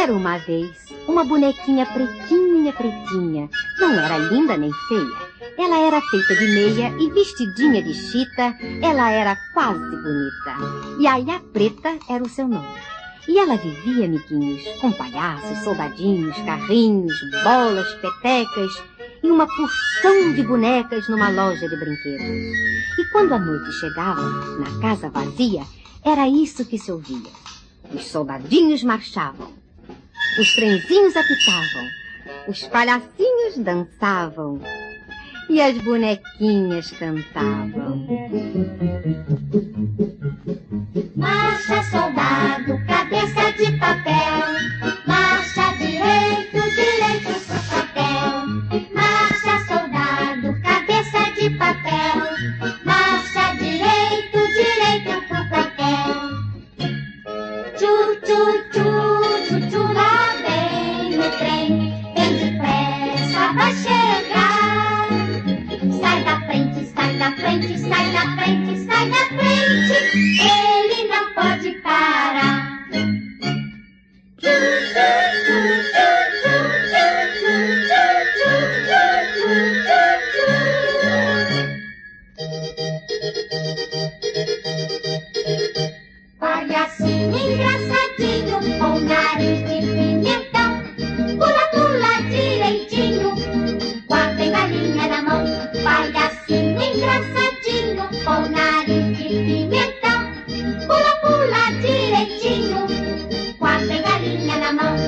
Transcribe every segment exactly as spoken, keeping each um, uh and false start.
Era uma vez uma bonequinha pretinha, pretinha. Não era linda nem feia. Ela era feita de meia e vestidinha de chita. Ela era quase bonita. Yaya Preta era o seu nome. E ela vivia, amiguinhos, com palhaços, soldadinhos, carrinhos, bolas, petecas e uma porção de bonecas numa loja de brinquedos. E quando a noite chegava, na casa vazia, era isso que se ouvia. Os soldadinhos marchavam, os trenzinhos apitavam, os palhacinhos dançavam e as bonequinhas cantavam. Marcha, soldado, cabeça de papel. Marcha direito, direito pro chapéu. Marcha, soldado, cabeça de papel. Marcha direito, direito pro papel. Tchu, tchu, tchu, tchu, tchu, lá vem o trem. Bem depressa vai chegar. Sai da frente, sai da frente, sai da frente, sai da frente. Ele não pode parar. Palhacinho engraçadinho, com nariz de pimentão, pula, pula direitinho, com a bengalinha na mão. Palhacinho engraçadinho, com nariz de pimentão, pula, pula direitinho, com a bengalinha na mão.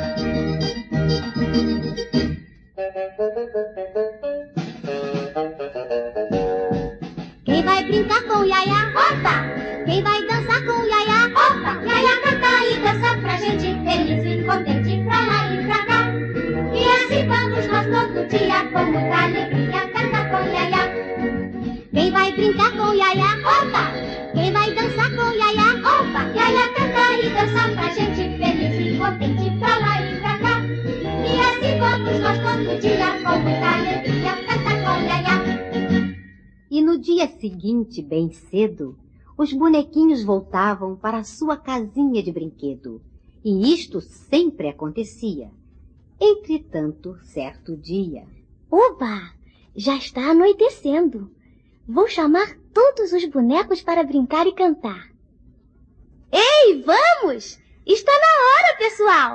Quem vai brincar com o Yaya? Opa! Quem vai dançar com o Yaya? Opa! Yaya canta e dança pra gente, feliz e contente, pra lá e pra cá. E assim vamos nós todo dia, com muita alegria, canta com o Yaya. Quem vai brincar com o Yaya? Opa! Quem vai dançar com o Yaya? Opa! Yaya canta e dança pra gente, feliz e contente, pra lá e pra cá. E assim vamos nós todo dia, com muita alegria, canta com o Yaya. E no dia seguinte, bem cedo, os bonequinhos voltavam para a sua casinha de brinquedo. E isto sempre acontecia. Entretanto, certo dia... Oba! Já está anoitecendo. Vou chamar todos os bonecos para brincar e cantar. Ei, vamos! Está na hora, pessoal!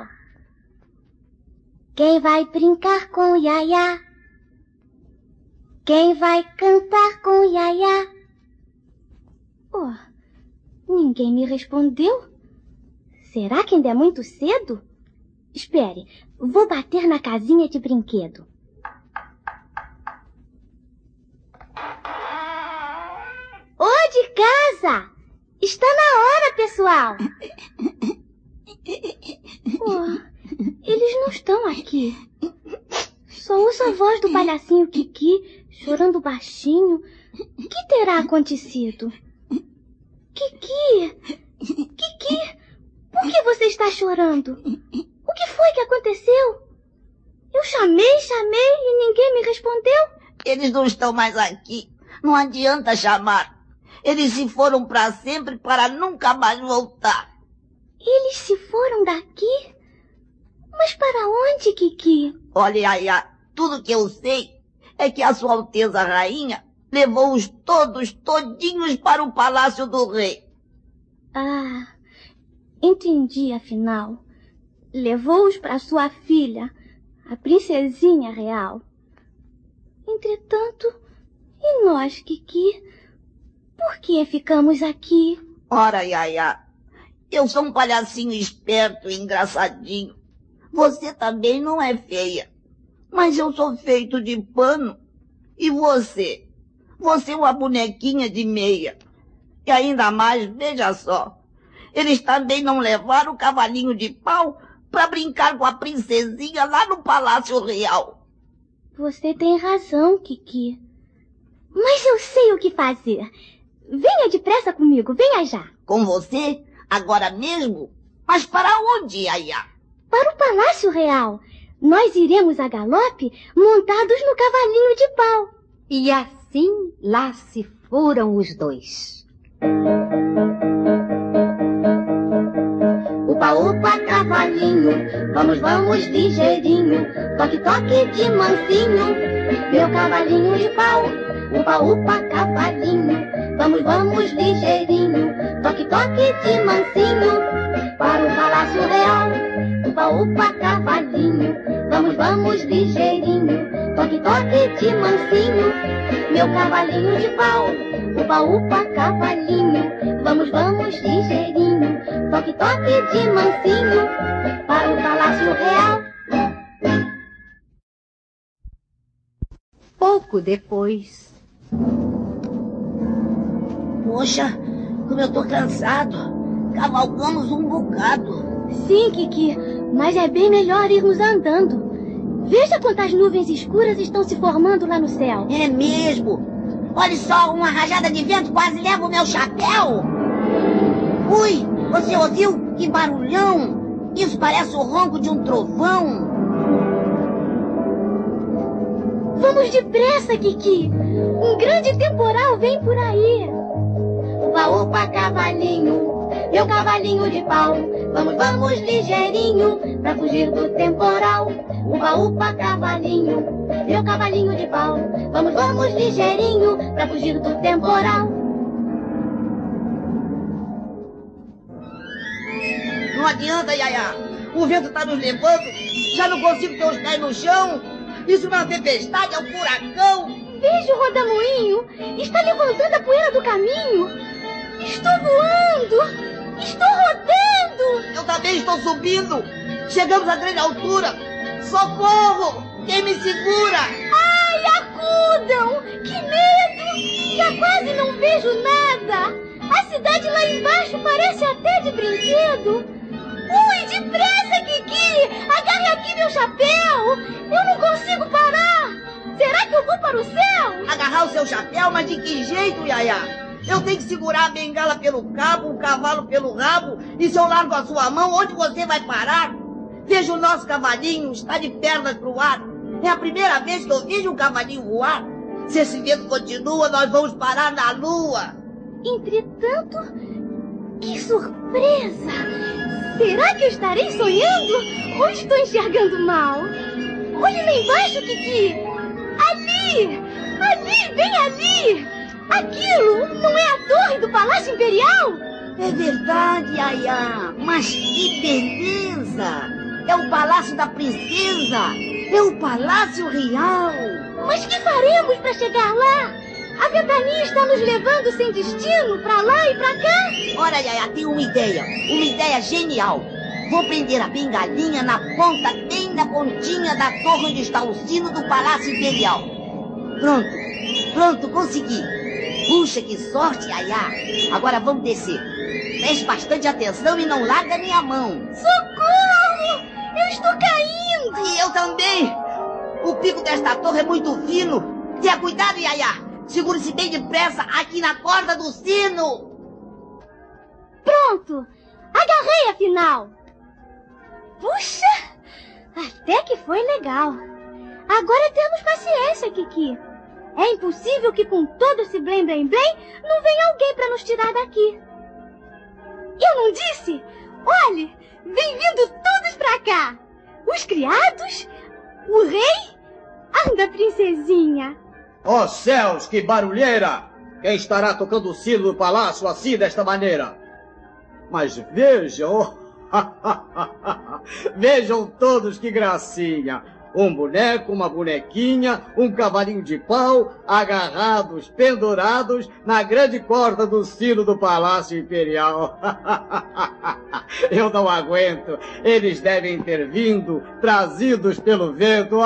Quem vai brincar com o Yaya? Quem vai cantar com o Yaya? Oh, ninguém me respondeu. Será que ainda é muito cedo? Espere, vou bater na casinha de brinquedo. Ô, de casa! Está na hora, pessoal! Oh, eles não estão aqui. Só ouço a voz do palhacinho Kiki chorando baixinho. O que terá acontecido? Kiki! Kiki! Por que você está chorando? O que foi que aconteceu? Eu chamei, chamei e ninguém me respondeu. Eles não estão mais aqui. Não adianta chamar. Eles se foram para sempre, para nunca mais voltar. Eles se foram daqui? Mas para onde, Kiki? Olha, Yaya, tudo que eu sei é que a Sua Alteza Rainha levou-os todos, todinhos para o Palácio do Rei. Ah, entendi, afinal. Levou-os para sua filha, a princesinha real. Entretanto, e nós, Kiki? Por que ficamos aqui? Ora, Yaya, eu sou um palhacinho esperto e engraçadinho. Você também não é feia. Mas eu sou feito de pano. E você? Você é uma bonequinha de meia. E ainda mais, veja só. Eles também não levaram o cavalinho de pau para brincar com a princesinha lá no Palácio Real. Você tem razão, Kiki. Mas eu sei o que fazer. Venha depressa comigo, venha já. Com você? Agora mesmo? Mas para onde, Yaya? Para o Palácio Real. Nós iremos a galope montados no cavalinho de pau. E assim lá se foram os dois. Upa, upa, cavalinho, vamos, vamos ligeirinho, toque, toque de mansinho, meu cavalinho de pau, upa, upa, cavalinho, vamos, vamos ligeirinho, toque, toque de mansinho, para o Palácio Real, upa, upa, cavalinho, vamos, vamos ligeirinho, toque, toque de mansinho, meu cavalinho de pau, upa, upa, cavalinho, vamos, vamos ligeirinho, toque, toque de mansinho, para o Palácio Real. Pouco depois... Poxa, como eu tô cansado. Cavalgamos um bocado. Sim, Kiki, mas é bem melhor irmos andando. Veja quantas nuvens escuras estão se formando lá no céu. É mesmo. Olha só, uma rajada de vento quase leva o meu chapéu. Ui, você ouviu? Que barulhão. Isso parece o ronco de um trovão. Vamos depressa, Kiki. Um grande temporal vem por aí. Upa, upa, cavalinho, meu cavalinho de pau, vamos, vamos ligeirinho, pra fugir do temporal. Upa, upa, cavalinho, meu cavalinho de pau, vamos, vamos ligeirinho, pra fugir do temporal. Não adianta, Yaya. O vento tá nos levando. Já não consigo ter os pés no chão. Isso não é uma tempestade, é um furacão. Veja o rodamuinho. Está levantando a poeira do caminho. Estou voando. Estou rodando. Eu também estou subindo. Chegamos a grande altura. Socorro! Quem me segura? Ai, acudam! Que medo! Já quase não vejo nada. A cidade lá embaixo parece até de brinquedo. Ui, depressa, Kiki! Agarre aqui meu chapéu! Eu não consigo parar! Será que eu vou para o céu? Agarrar o seu chapéu? Mas de que jeito, Yaya? Eu tenho que segurar a bengala pelo cabo, o cavalo pelo rabo, e se eu largo a sua mão, onde você vai parar? Veja o nosso cavalinho, está de pernas pro ar. É a primeira vez que eu vejo um cavalinho voar. Se esse vento continua, nós vamos parar na lua. Entretanto, que surpresa! Será que eu estarei sonhando ou estou enxergando mal? Olhe lá embaixo, Kiki! Ali! Ali, bem ali! Aquilo não é a torre do Palácio Imperial? É verdade, Yaya. Mas que beleza! É o Palácio da Princesa! É o Palácio Real! Mas que faremos para chegar lá? A ventania está nos levando sem destino, para lá e para cá. Ora, Yaya, tenho uma ideia. Uma ideia genial. Vou prender a bengalinha na ponta, bem na pontinha da torre onde está o sino do Palácio Imperial. Pronto. Pronto, consegui. Puxa, que sorte, Yaya. Agora vamos descer. Preste bastante atenção e não larga nem a mão. Socorro! Eu estou caindo. E eu também. O pico desta torre é muito fino. Tenha cuidado, Yaya. Segure-se bem depressa aqui na corda do sino. Pronto! Agarrei, afinal! Puxa! Até que foi legal. Agora temos paciência, Kiki. É impossível que com todo esse blém, blém, blém, não venha alguém para nos tirar daqui. Eu não disse? Olhe, vem vindo todos para cá. Os criados, o rei, anda, princesinha. Ó oh, céus, que barulheira! Quem estará tocando o sino do palácio assim, desta maneira? Mas vejam, vejam todos que gracinha! Um boneco, uma bonequinha, um cavalinho de pau, agarrados, pendurados na grande corda do sino do Palácio Imperial. Eu não aguento. Eles devem ter vindo, trazidos pelo vento.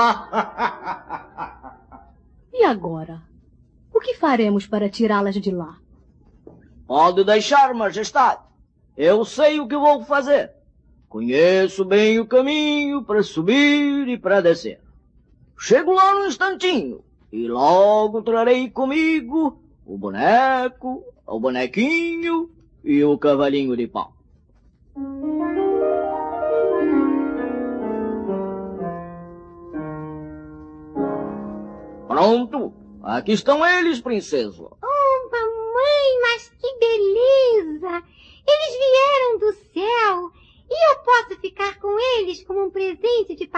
E agora? O que faremos para tirá-las de lá? Pode deixar, majestade. Eu sei o que vou fazer. Conheço bem o caminho para subir e para descer. Chego lá num instantinho e logo trarei comigo o boneco, o bonequinho e o cavalinho de pau. Pronto, aqui estão eles, princesa. Oh, mamãe, mas que beleza! Eles vieram do céu e eu posso ficar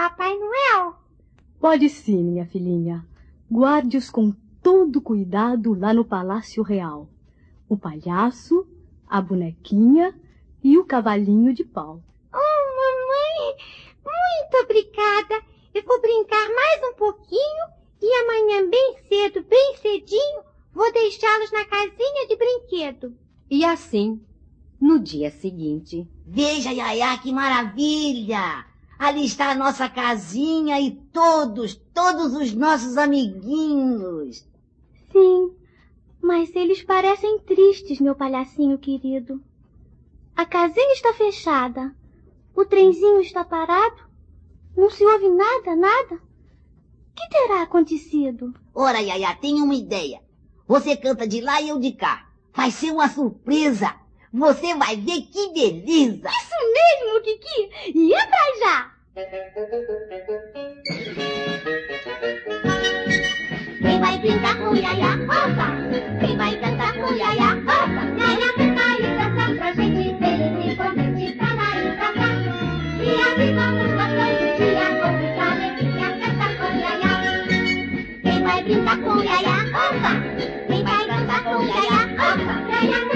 Papai Noel? Pode sim, minha filhinha. Guarde-os com todo cuidado lá no Palácio Real. O palhaço, a bonequinha e o cavalinho de pau. Oh, mamãe, muito obrigada. Eu vou brincar mais um pouquinho e amanhã bem cedo, bem cedinho, vou deixá-los na casinha de brinquedo. E assim, no dia seguinte... Veja, Yaya, que maravilha! Ali está a nossa casinha e todos, todos os nossos amiguinhos. Sim, mas eles parecem tristes, meu palhacinho querido. A casinha está fechada, o trenzinho está parado, não se ouve nada, nada. O que terá acontecido? Ora, Yaya, tenho uma ideia. Você canta de lá e eu de cá. Vai ser uma surpresa. Você vai ver que beleza. Isso mesmo, Kiki. E entra já. Quem vai brincar com Yaya, opa! Quem vai cantar com Yaya, opa! Yaya canta e dança pra gente, feliz e contente pra lá e pra cá. E avisamos bastante dia, com muita alegria, canta com Yaya. Quem vai brincar com Yaya, opa! Quem vai cantar com Yaya, opa! Yaya